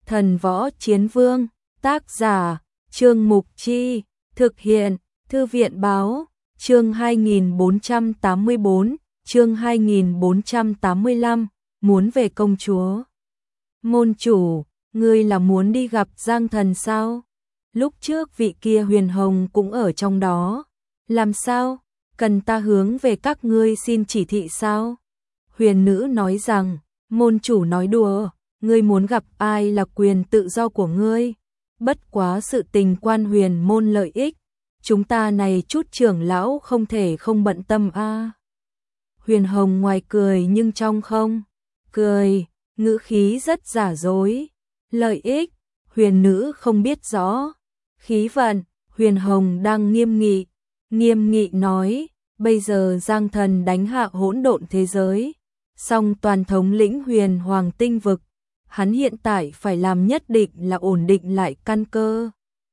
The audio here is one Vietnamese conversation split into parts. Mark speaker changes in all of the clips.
Speaker 1: Thần Võ Chiến Vương, tác giả, Trương Mục Chi, thực hiện, Thư viện Báo, chương 2484, chương 2485, muốn về công chúa. Môn chủ, ngươi là muốn đi gặp Giang Thần sao? Lúc trước vị kia Huyền Hồng cũng ở trong đó. Làm sao? Cần ta hướng về các ngươi xin chỉ thị sao? Huyền nữ nói rằng, môn chủ nói đùa, ngươi muốn gặp ai là quyền tự do của ngươi. Bất quá sự tình quan huyền môn lợi ích, chúng ta này chút trưởng lão không thể không bận tâm a. Huyền Hồng ngoài cười nhưng trong không cười, ngữ khí rất giả dối. Lợi ích, huyền nữ không biết rõ. Khí vận, Huyền Hồng đang nghiêm nghị nói, bây giờ Giang Thần đánh hạ hỗn độn thế giới, song toàn thống lĩnh Huyền Hoàng tinh vực, hắn hiện tại phải làm nhất định là ổn định lại căn cơ.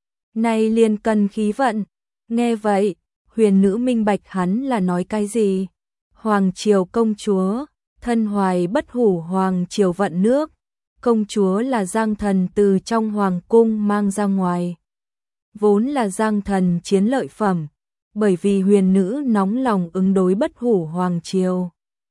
Speaker 1: Này liền cần khí vận. Nghe vậy, huyền nữ minh bạch hắn là nói cái gì. Hoàng triều công chúa, thân hoài bất hủ hoàng triều vận nước, công chúa là Giang Thần từ trong hoàng cung mang ra ngoài. Vốn là Giang Thần chiến lợi phẩm, bởi vì huyền nữ nóng lòng ứng đối bất hủ hoàng triều.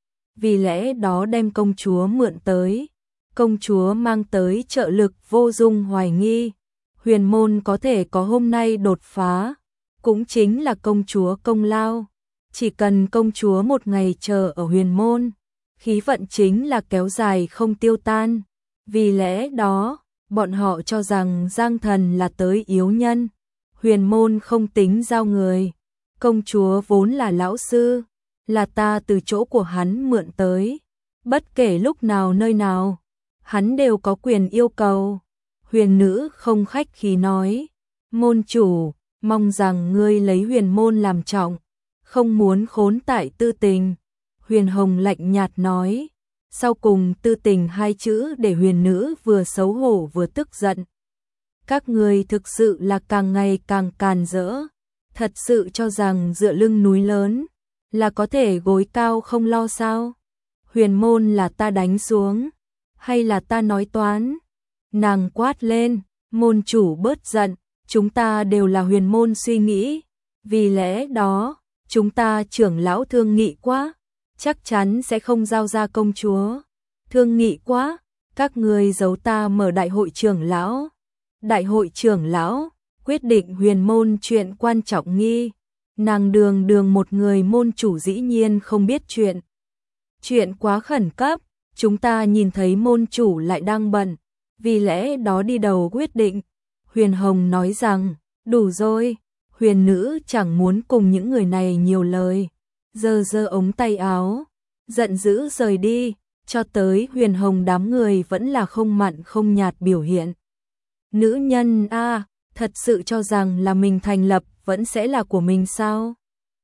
Speaker 1: Vì lẽ đó đem công chúa mượn tới. Công chúa mang tới trợ lực vô dung hoài nghi. Huyền môn có thể có hôm nay đột phá, cũng chính là công chúa công lao. Chỉ cần công chúa một ngày chờ ở huyền môn, khí vận chính là kéo dài không tiêu tan. Vì lẽ đó, bọn họ cho rằng Giang Thần là tới yếu nhân. Huyền môn không tính giao người. Công chúa vốn là lão sư, là ta từ chỗ của hắn mượn tới. Bất kể lúc nào nơi nào, hắn đều có quyền yêu cầu. Huyền nữ không khách khí nói, môn chủ, mong rằng ngươi lấy huyền môn làm trọng, không muốn khốn tại tư tình. Huyền Hồng lạnh nhạt nói, sau cùng tư tình hai chữ để huyền nữ vừa xấu hổ vừa tức giận. Các ngươi thực sự là càng ngày càng càn rỡ, thật sự cho rằng dựa lưng núi lớn là có thể gối cao không lo sao? Huyền môn là ta đánh xuống, hay là ta nói toán? Nàng quát lên, môn chủ bớt giận, chúng ta đều là huyền môn suy nghĩ, vì lẽ đó, chúng ta trưởng lão thương nghị quá, chắc chắn sẽ không giao ra công chúa. Thương nghị quá, các ngươi giấu ta mở đại hội trưởng lão. Đại hội trưởng lão, quyết định huyền môn chuyện quan trọng nghi. Nàng đường một người môn chủ dĩ nhiên không biết chuyện. Chuyện quá khẩn cấp, chúng ta nhìn thấy môn chủ lại đang bận, vì lẽ đó đi đầu quyết định. Huyền Hồng nói rằng, đủ rồi, huyền nữ chẳng muốn cùng những người này nhiều lời. Giơ ống tay áo, giận dữ rời đi, cho tới Huyền Hồng đám người vẫn là không mặn không nhạt biểu hiện. Nữ nhân a, thật sự cho rằng là mình thành lập vẫn sẽ là của mình sao?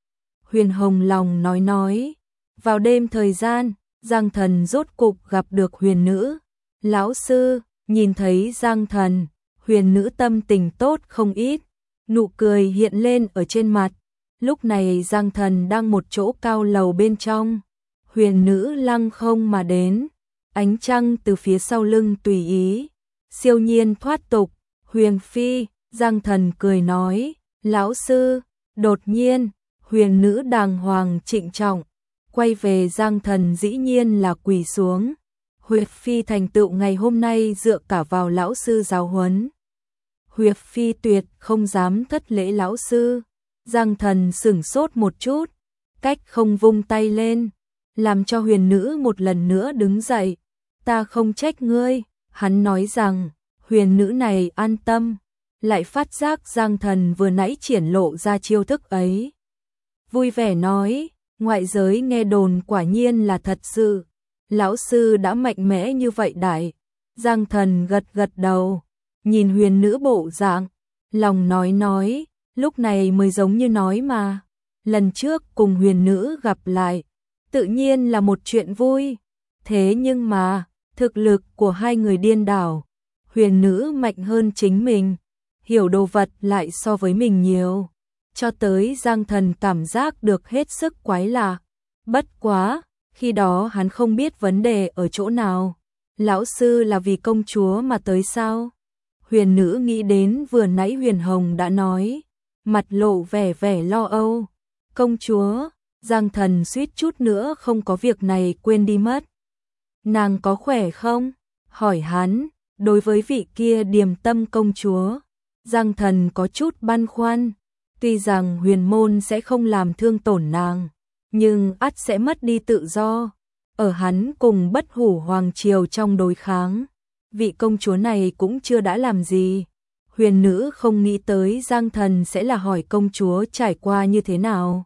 Speaker 1: Huyền Hồng lòng nói. Vào đêm thời gian, Giang Thần rốt cục gặp được huyền nữ. Lão sư, nhìn thấy Giang Thần, huyền nữ tâm tình tốt không ít, nụ cười hiện lên ở trên mặt. Lúc này Giang Thần đang một chỗ cao lầu bên trong. Huyền nữ lăng không mà đến, ánh trăng từ phía sau lưng tùy ý, siêu nhiên thoát tục. Huyền phi, Giang Thần cười nói, lão sư. Đột nhiên, huyền nữ đàng hoàng trịnh trọng, quay về Giang Thần dĩ nhiên là quỳ xuống. Huyệt phi thành tựu ngày hôm nay dựa cả vào lão sư giáo huấn. Huyệt phi tuyệt không dám thất lễ lão sư. Giang Thần sửng sốt một chút, cách không vung tay lên, làm cho huyền nữ một lần nữa đứng dậy. Ta không trách ngươi, hắn nói rằng, huyền nữ này an tâm, lại phát giác Giang Thần vừa nãy triển lộ ra chiêu thức ấy. Vui vẻ nói, ngoại giới nghe đồn quả nhiên là thật sự, lão sư đã mạnh mẽ như vậy đại. Giang Thần gật đầu, nhìn huyền nữ bộ dạng, lòng nói, lúc này mới giống như nói mà. Lần trước cùng huyền nữ gặp lại, tự nhiên là một chuyện vui. Thế nhưng mà, thực lực của hai người điên đảo, huyền nữ mạnh hơn chính mình, hiểu đồ vật lại so với mình nhiều. Cho tới Giang Thần cảm giác được hết sức quái lạ. Bất quá, khi đó hắn không biết vấn đề ở chỗ nào. Lão sư là vì công chúa mà tới sao? Huyền nữ nghĩ đến vừa nãy Huyền Hồng đã nói, mặt lộ vẻ vẻ lo âu. Công chúa, Giang Thần suýt chút nữa không có việc này quên đi mất. Nàng có khỏe không? Hỏi hắn, đối với vị kia Điềm Tâm công chúa, Giang Thần có chút băn khoăn. Tuy rằng Huyền môn sẽ không làm thương tổn nàng, nhưng ắt sẽ mất đi tự do. Ở hắn cùng Bất Hủ Hoàng Triều trong đối kháng, vị công chúa này cũng chưa đã làm gì. Huyền nữ không nghĩ tới Giang Thần sẽ là hỏi công chúa trải qua như thế nào.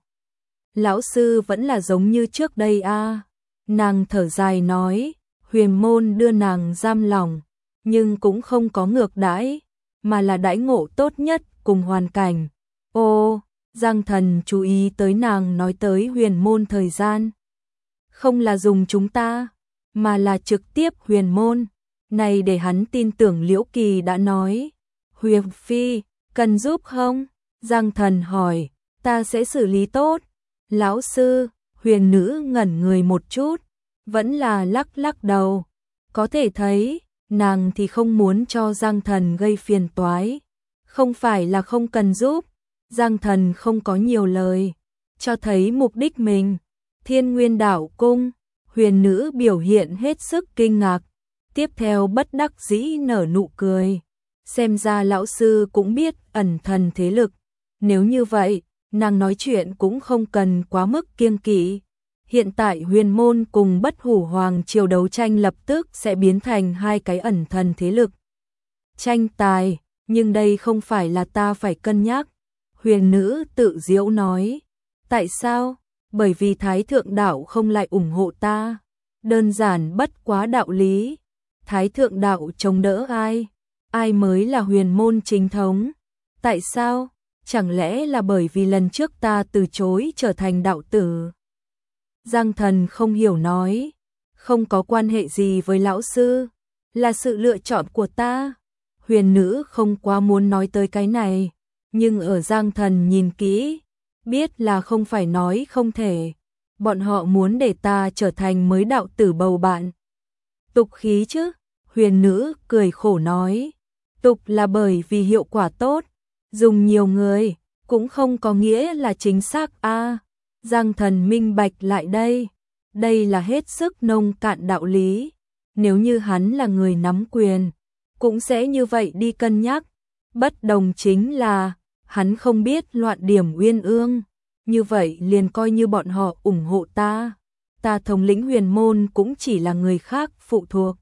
Speaker 1: Lão sư vẫn là giống như trước đây a. Nàng thở dài nói, Huyền môn đưa nàng giam lỏng, nhưng cũng không có ngược đãi, mà là đãi ngộ tốt nhất cùng hoàn cảnh. Ô, Giang Thần chú ý tới nàng nói tới Huyền môn thời gian. Không là dùng chúng ta, mà là trực tiếp Huyền môn. Này để hắn tin tưởng Liễu Kỳ đã nói. Huyền Phi, cần giúp không? Giang Thần hỏi, ta sẽ xử lý tốt. Lão sư, Huyền nữ ngẩn người một chút, vẫn là lắc lắc đầu. Có thể thấy, nàng thì không muốn cho Giang Thần gây phiền toái. Không phải là không cần giúp. Giang Thần không có nhiều lời, cho thấy mục đích mình. Thiên Nguyên Đạo Cung, Huyền nữ biểu hiện hết sức kinh ngạc, tiếp theo bất đắc dĩ nở nụ cười. Xem ra lão sư cũng biết ẩn thần thế lực, nếu như vậy, nàng nói chuyện cũng không cần quá mức kiêng kỵ. Hiện tại Huyền môn cùng Bất Hủ Hoàng Triều đấu tranh lập tức sẽ biến thành hai cái ẩn thần thế lực. Tranh tài, nhưng đây không phải là ta phải cân nhắc. Huyền nữ tự giễu nói. Tại sao? Bởi vì Thái Thượng Đạo không lại ủng hộ ta. Đơn giản bất quá đạo lý. Thái Thượng Đạo chống đỡ ai? Ai mới là huyền môn chính thống? Tại sao? Chẳng lẽ là bởi vì lần trước ta từ chối trở thành đạo tử? Giang Thần không hiểu nói. Không có quan hệ gì với lão sư. Là sự lựa chọn của ta. Huyền nữ không quá muốn nói tới cái này. Nhưng ở Giang Thần nhìn kỹ, biết là không phải nói không thể. Bọn họ muốn để ta trở thành mới đạo tử bầu bạn. Tục khí chứ? Huyền nữ cười khổ nói. Tục là bởi vì hiệu quả tốt. Dùng nhiều người, cũng không có nghĩa là chính xác a. Giang Thần minh bạch lại đây. Đây là hết sức nông cạn đạo lý. Nếu như hắn là người nắm quyền, cũng sẽ như vậy đi cân nhắc. Bất đồng chính là hắn không biết loạn điểm uyên ương, như vậy liền coi như bọn họ ủng hộ ta. Ta thống lĩnh huyền môn cũng chỉ là người khác phụ thuộc.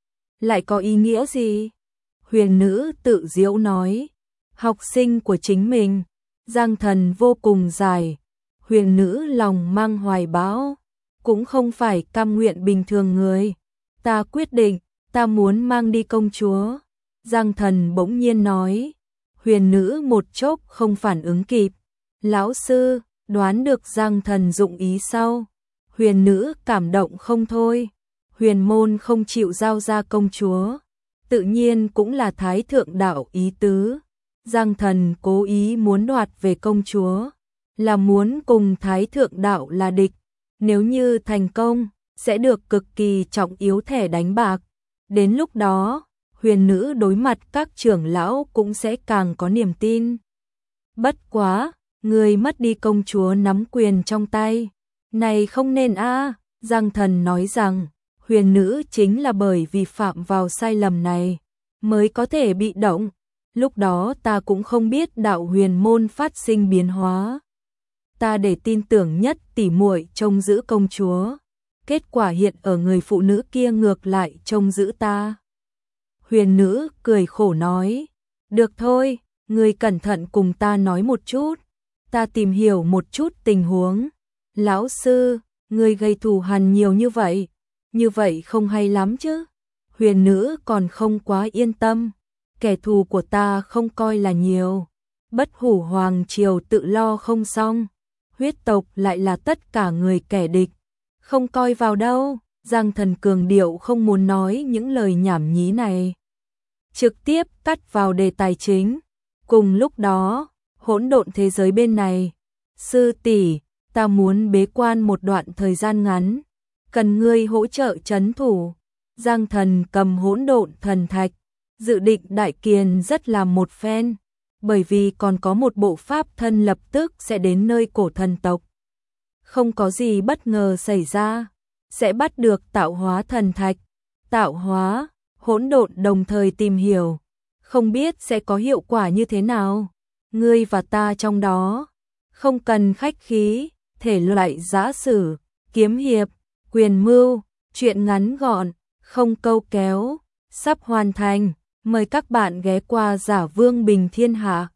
Speaker 1: Lại có ý nghĩa gì? Huyền nữ tự giễu nói. Học sinh của chính mình. Giang Thần vô cùng dài. Huyền nữ lòng mang hoài bão, cũng không phải cam nguyện bình thường người. Ta quyết định, ta muốn mang đi công chúa. Giang Thần bỗng nhiên nói. Huyền nữ một chốc không phản ứng kịp. Lão sư, đoán được Giang Thần dụng ý sau. Huyền nữ cảm động không thôi. Huyền môn không chịu giao ra công chúa, tự nhiên cũng là Thái Thượng Đạo ý tứ. Giang Thần cố ý muốn đoạt về công chúa, là muốn cùng Thái Thượng Đạo là địch. Nếu như thành công, sẽ được cực kỳ trọng yếu thẻ đánh bạc. Đến lúc đó, huyền nữ đối mặt các trưởng lão cũng sẽ càng có niềm tin. Bất quá, người mất đi công chúa nắm quyền trong tay. Này không nên a. Giang Thần nói rằng, huyền nữ chính là bởi vì phạm vào sai lầm này, mới có thể bị động. Lúc đó ta cũng không biết đạo huyền môn phát sinh biến hóa. Ta để tin tưởng nhất tỉ muội trông giữ công chúa. Kết quả hiện ở người phụ nữ kia ngược lại trông giữ ta. Huyền nữ cười khổ nói. Được thôi, ngươi cẩn thận cùng ta nói một chút. Ta tìm hiểu một chút tình huống. Lão sư, ngươi gây thù hằn nhiều như vậy không hay lắm chứ. Huyền nữ còn không quá yên tâm. Kẻ thù của ta không coi là nhiều. Bất Hủ Hoàng Triều tự lo không xong. Huyết tộc lại là tất cả người kẻ địch. Không coi vào đâu. Giang Thần cường điệu không muốn nói những lời nhảm nhí này. Trực tiếp cắt vào đề tài chính. Cùng lúc đó, hỗn độn thế giới bên này. Sư tỷ, ta muốn bế quan một đoạn thời gian ngắn. Cần ngươi hỗ trợ trấn thủ. Giang Thần cầm hỗn độn thần thạch, dự định đại kiền rất là một phen, bởi vì còn có một bộ pháp thân lập tức sẽ đến nơi cổ thần tộc. Không có gì bất ngờ xảy ra, sẽ bắt được tạo hóa thần thạch, tạo hóa, hỗn độn đồng thời tìm hiểu, không biết sẽ có hiệu quả như thế nào. Ngươi và ta trong đó, không cần khách khí, thể loại giã sử, kiếm hiệp, quyền mưu, chuyện ngắn gọn, không câu kéo, sắp hoàn thành. Mời các bạn ghé qua Giả Vương Bình Thiên Hạ.